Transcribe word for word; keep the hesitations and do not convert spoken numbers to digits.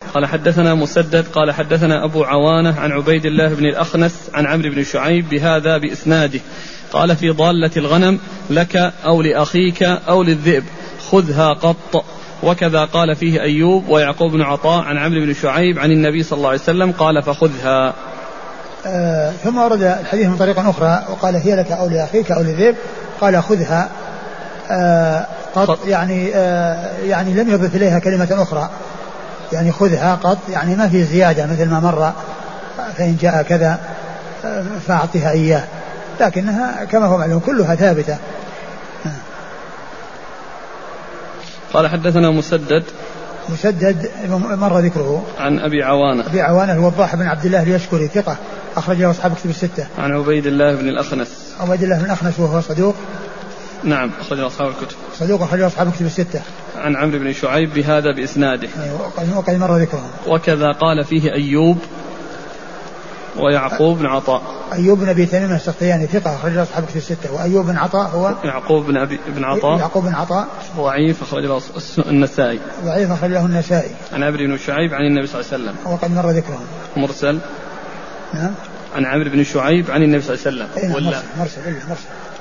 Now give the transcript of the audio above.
قال حدثنا مسدد قال حدثنا أبو عوانة عن عبيد الله بن الأخنس عن عمرو بن شعيب بهذا بإسناده. قال في ضالة الغنم لك أو لأخيك أو للذئب خذها قط. وكذا قال فيه أيوب ويعقوب بن عطاء عن عمرو بن شعيب عن النبي صلى الله عليه وسلم قال فخذها. آه ثم ورد الحديث من طريق أخرى وقال هي لك أو لأخيك أو للذئب قال خذها آه قط يعني آه يعني لم يضف إليها كلمة أخرى يعني خذها قط يعني ما في زيادة مثل ما مر فإن جاء كذا فأعطيها إياه لكنها كما هو معلوم كلها ثابتة. قال حدثنا مسدد مسدد مر ذكره عن أبي عوانة أبي عوانة الوضاح بن عبد الله اليشكري ثقة أخرج له أصحاب كتب الستة. عن عبيد الله بن الأخنس عبيد الله بن الأخنس وهو صدوق نعم أخرج له أصحاب الكتب صدوق أخرج له أصحاب كتب الستة. عن عمرو بن شعيب بهذا بإسناده وقد مر ذكره. وكذا قال فيه أيوب ويعقوب بن عطاء. أيوب بن أبي تميم السختياني ثقة أخرج له أصحاب كتب الستة. وأيوب بن عطاء هو يعقوب بن أبي بن عطاء يعقوب بن عطاء ضعيف أخرج له النسائي. ضعيف أخرج له النسائي. عن عمرو بن شعيب عن النبي صلى الله عليه وسلم وقد مر ذكره. مرسل. نعم. عن عمرو بن شعيب عن النبي صلى الله عليه وسلم. ولا مرسل مرسل, مرسل.